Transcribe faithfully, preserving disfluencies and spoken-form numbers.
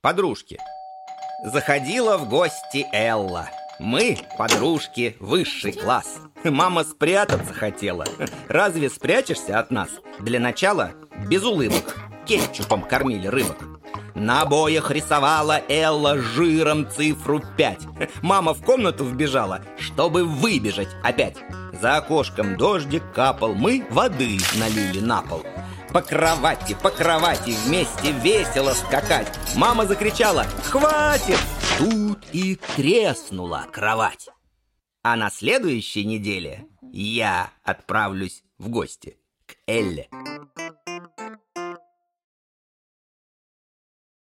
Подружки. Заходила в гости Элла. Мы, подружки, высший класс. Мама спрятаться хотела. Разве спрячешься от нас? Для начала без улыбок. Кетчупом кормили рыбок. На обоях рисовала Элла жиром цифру пять. Мама в комнату вбежала, чтобы выбежать опять. За окошком дождик капал, мы воды налили на пол. По кровати, по кровати вместе весело скакать. Мама закричала: «Хватит!» Тут и треснула кровать. А на следующей неделе я отправлюсь в гости к Элле.